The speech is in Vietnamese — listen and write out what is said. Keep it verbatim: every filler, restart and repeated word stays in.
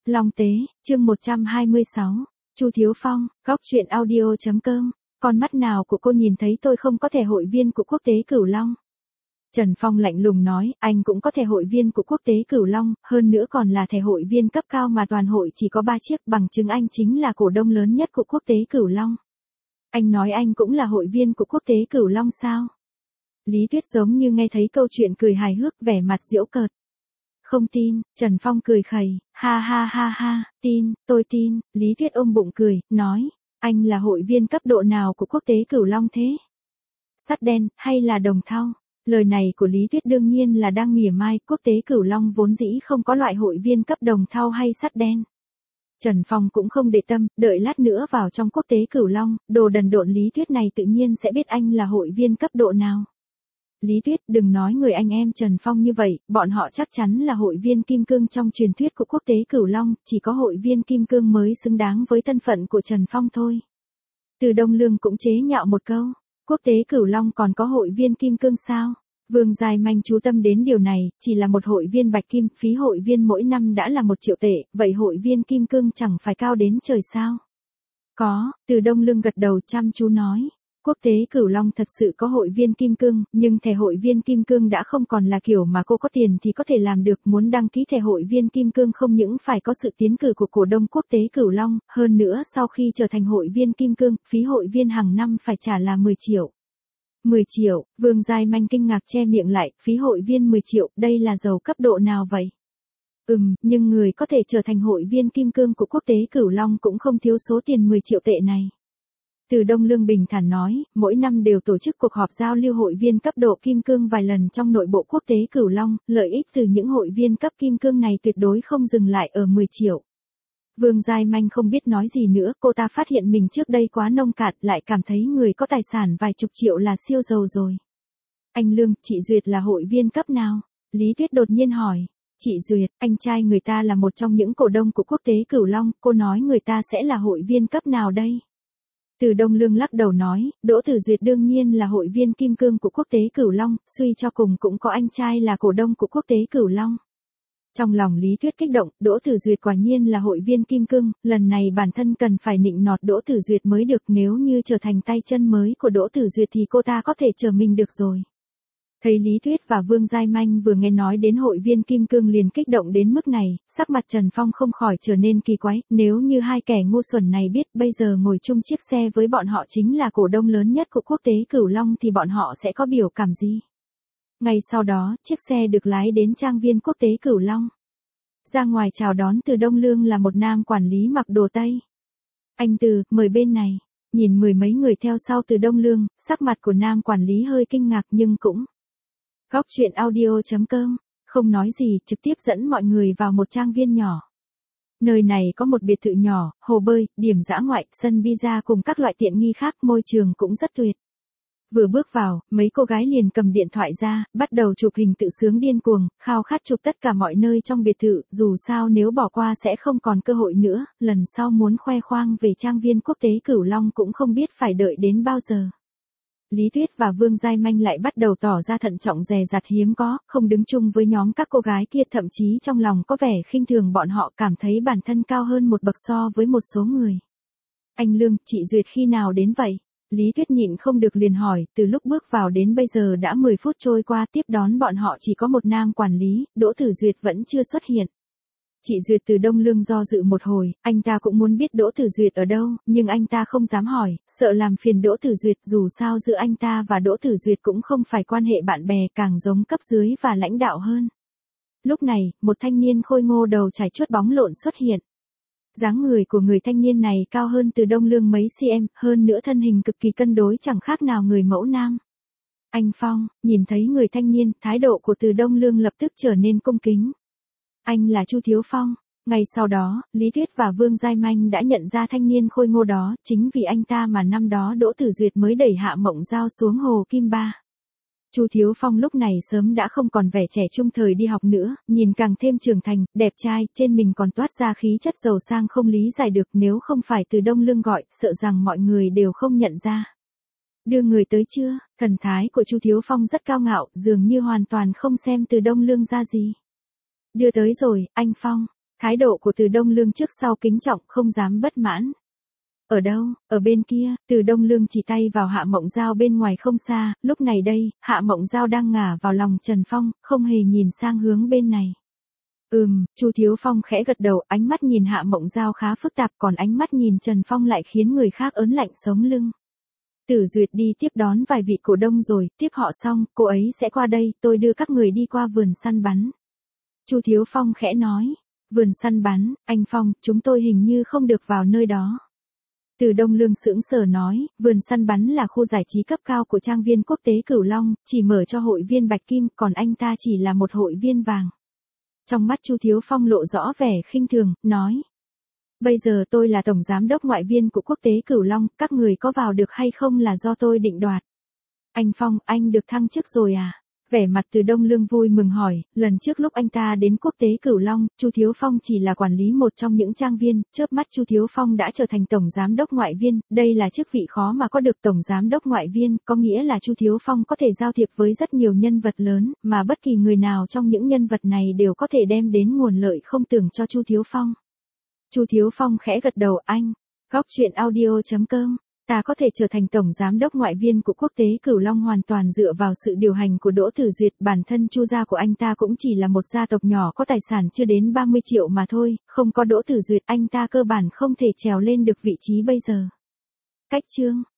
Long Tế, chương một trăm hai mươi sáu, Chu Thiếu Phong, góc truyện audio chấm com, con mắt nào của cô nhìn thấy tôi không có thẻ hội viên của Quốc tế Cửu Long? Trần Phong lạnh lùng nói, anh cũng có thẻ hội viên của Quốc tế Cửu Long, hơn nữa còn là thẻ hội viên cấp cao mà toàn hội chỉ có ba chiếc, bằng chứng anh chính là cổ đông lớn nhất của Quốc tế Cửu Long. Anh nói anh cũng là hội viên của Quốc tế Cửu Long sao? Lý Tuyết giống như nghe thấy câu chuyện cười hài hước, vẻ mặt giễu cợt. Không tin, Trần Phong cười khẩy, ha ha ha ha, tin, tôi tin. Lý Tuyết ôm bụng cười, nói, anh là hội viên cấp độ nào của Quốc tế Cửu Long thế? Sắt đen, hay là đồng thau? Lời này của Lý Tuyết đương nhiên là đang mỉa mai, Quốc tế Cửu Long vốn dĩ không có loại hội viên cấp đồng thau hay sắt đen. Trần Phong cũng không để tâm, đợi lát nữa vào trong Quốc tế Cửu Long, đồ đần độn Lý Tuyết này tự nhiên sẽ biết anh là hội viên cấp độ nào. Lý Tuyết, đừng nói người anh em Trần Phong như vậy, bọn họ chắc chắn là hội viên kim cương trong truyền thuyết của Quốc tế Cửu Long, chỉ có hội viên kim cương mới xứng đáng với thân phận của Trần Phong thôi. Từ Đông Lương cũng chế nhạo một câu, Quốc tế Cửu Long còn có hội viên kim cương sao? Vương Giai Manh chú tâm đến điều này, chỉ là một hội viên bạch kim, phí hội viên mỗi năm đã là một triệu tệ, vậy hội viên kim cương chẳng phải cao đến trời sao? Có, Từ Đông Lương gật đầu chăm chú nói. Quốc tế Cửu Long thật sự có hội viên kim cương, nhưng thẻ hội viên kim cương đã không còn là kiểu mà cô có tiền thì có thể làm được, muốn đăng ký thẻ hội viên kim cương không những phải có sự tiến cử của cổ đông Quốc tế Cửu Long, hơn nữa sau khi trở thành hội viên kim cương, phí hội viên hàng năm phải trả là mười triệu. mười triệu, Vương Giai Manh kinh ngạc che miệng lại, phí hội viên mười triệu, đây là giàu cấp độ nào vậy? Ừm, nhưng người có thể trở thành hội viên kim cương của Quốc tế Cửu Long cũng không thiếu số tiền mười triệu tệ này. Từ Đông Lương bình thản nói, mỗi năm đều tổ chức cuộc họp giao lưu hội viên cấp độ kim cương vài lần trong nội bộ Quốc tế Cửu Long, lợi ích từ những hội viên cấp kim cương này tuyệt đối không dừng lại ở mười triệu. Vương Giai Manh không biết nói gì nữa, cô ta phát hiện mình trước đây quá nông cạn, lại cảm thấy người có tài sản vài chục triệu là siêu giàu rồi. Anh Lương, chị Duyệt là hội viên cấp nào? Lý Tuyết đột nhiên hỏi. Chị Duyệt, anh trai người ta là một trong những cổ đông của Quốc tế Cửu Long, cô nói người ta sẽ là hội viên cấp nào đây? Từ Đông Lương lắc đầu nói, Đỗ Tử Duyệt đương nhiên là hội viên kim cương của Quốc tế Cửu Long, suy cho cùng cũng có anh trai là cổ đông của Quốc tế Cửu Long. Trong lòng Lý Tuyết kích động, Đỗ Tử Duyệt quả nhiên là hội viên kim cương, lần này bản thân cần phải nịnh nọt Đỗ Tử Duyệt mới được, nếu như trở thành tay chân mới của Đỗ Tử Duyệt thì cô ta có thể trở mình được rồi. Thấy Lý Tuyết và Vương Giai Manh vừa nghe nói đến hội viên kim cương liền kích động đến mức này, sắc mặt Trần Phong không khỏi trở nên kỳ quái, nếu như hai kẻ ngu xuẩn này biết bây giờ ngồi chung chiếc xe với bọn họ chính là cổ đông lớn nhất của Quốc tế Cửu Long thì bọn họ sẽ có biểu cảm gì? Ngay sau đó, chiếc xe được lái đến trang viên Quốc tế Cửu Long. Ra ngoài chào đón Từ Đông Lương là một nam quản lý mặc đồ Tây. Anh Từ, mời bên này. Nhìn mười mấy người theo sau Từ Đông Lương, sắc mặt của nam quản lý hơi kinh ngạc nhưng cũng góc truyện audio chấm com, không nói gì, trực tiếp dẫn mọi người vào một trang viên nhỏ. Nơi này có một biệt thự nhỏ, hồ bơi, điểm dã ngoại, sân pizza cùng các loại tiện nghi khác, môi trường cũng rất tuyệt. Vừa bước vào, mấy cô gái liền cầm điện thoại ra, bắt đầu chụp hình tự sướng điên cuồng, khao khát chụp tất cả mọi nơi trong biệt thự, dù sao nếu bỏ qua sẽ không còn cơ hội nữa, lần sau muốn khoe khoang về trang viên Quốc tế Cửu Long cũng không biết phải đợi đến bao giờ. Lý Tuyết và Vương Giai Manh lại bắt đầu tỏ ra thận trọng dè dặt hiếm có, không đứng chung với nhóm các cô gái kia, thậm chí trong lòng có vẻ khinh thường bọn họ, cảm thấy bản thân cao hơn một bậc so với một số người. Anh Lương, chị Duyệt khi nào đến vậy? Lý Tuyết nhịn không được liền hỏi, từ lúc bước vào đến bây giờ đã mười phút trôi qua, tiếp đón bọn họ chỉ có một nam quản lý, Đỗ Tử Duyệt vẫn chưa xuất hiện. Chị Duyệt Từ Đông Lương do dự một hồi, anh ta cũng muốn biết Đỗ Tử Duyệt ở đâu, nhưng anh ta không dám hỏi, sợ làm phiền Đỗ Tử Duyệt, dù sao giữa anh ta và Đỗ Tử Duyệt cũng không phải quan hệ bạn bè, càng giống cấp dưới và lãnh đạo hơn. Lúc này, một thanh niên khôi ngô đầu trải chuốt bóng lộn xuất hiện. Dáng người của người thanh niên này cao hơn Từ Đông Lương mấy cm, hơn nữa thân hình cực kỳ cân đối chẳng khác nào người mẫu nam. Anh Phong, nhìn thấy người thanh niên, thái độ của Từ Đông Lương lập tức trở nên cung kính. Anh là Chu Thiếu Phong. Ngay sau đó, Lý Tuyết và Vương Giai Manh đã nhận ra thanh niên khôi ngô đó, chính vì anh ta mà năm đó Đỗ Tử Duyệt mới đẩy Hạ Mộng Giao xuống hồ Kim Ba. Chu Thiếu Phong lúc này sớm đã không còn vẻ trẻ trung thời đi học nữa, nhìn càng thêm trưởng thành, đẹp trai, trên mình còn toát ra khí chất giàu sang không lý giải được, nếu không phải Từ Đông Lương gọi, sợ rằng mọi người đều không nhận ra. Đưa người tới chưa? Thần thái của Chu Thiếu Phong rất cao ngạo, dường như hoàn toàn không xem Từ Đông Lương ra gì. Đưa tới rồi, anh Phong. Thái độ của Từ Đông Lương trước sau kính trọng, không dám bất mãn. Ở đâu, ở bên kia, Từ Đông Lương chỉ tay vào Hạ Mộng Giao bên ngoài không xa, lúc này đây, Hạ Mộng Giao đang ngả vào lòng Trần Phong, không hề nhìn sang hướng bên này. Ừm, Chu Thiếu Phong khẽ gật đầu, ánh mắt nhìn Hạ Mộng Giao khá phức tạp, còn ánh mắt nhìn Trần Phong lại khiến người khác ớn lạnh sống lưng. Tử Duyệt đi tiếp đón vài vị cổ đông rồi, tiếp họ xong, cô ấy sẽ qua đây, tôi đưa các người đi qua vườn săn bắn. Chu Thiếu Phong khẽ nói, vườn săn bắn, anh Phong, chúng tôi hình như không được vào nơi đó. Từ Đông Lương sững sờ nói, vườn săn bắn là khu giải trí cấp cao của trang viên quốc tế Cửu Long, chỉ mở cho hội viên bạch kim, còn anh ta chỉ là một hội viên vàng. Trong mắt Chu Thiếu Phong lộ rõ vẻ khinh thường, nói. Bây giờ tôi là tổng giám đốc ngoại viên của quốc tế Cửu Long, các người có vào được hay không là do tôi định đoạt. Anh Phong, anh được thăng chức rồi à? Vẻ mặt Từ Đông Lương vui mừng hỏi, lần trước lúc anh ta đến quốc tế Cửu Long, Chu Thiếu Phong chỉ là quản lý một trong những trang viên, chớp mắt Chu Thiếu Phong đã trở thành tổng giám đốc ngoại viên, đây là chức vị khó mà có được tổng giám đốc ngoại viên, có nghĩa là Chu Thiếu Phong có thể giao thiệp với rất nhiều nhân vật lớn, mà bất kỳ người nào trong những nhân vật này đều có thể đem đến nguồn lợi không tưởng cho Chu Thiếu Phong. Chu Thiếu Phong khẽ gật đầu, anh, góc truyện audio chấm com. Ta có thể trở thành tổng giám đốc ngoại viên của quốc tế Cửu Long hoàn toàn dựa vào sự điều hành của Đỗ Tử Duyệt, bản thân Chu gia của anh ta cũng chỉ là một gia tộc nhỏ có tài sản chưa đến ba mươi triệu mà thôi, không có Đỗ Tử Duyệt anh ta cơ bản không thể trèo lên được vị trí bây giờ. Cách chương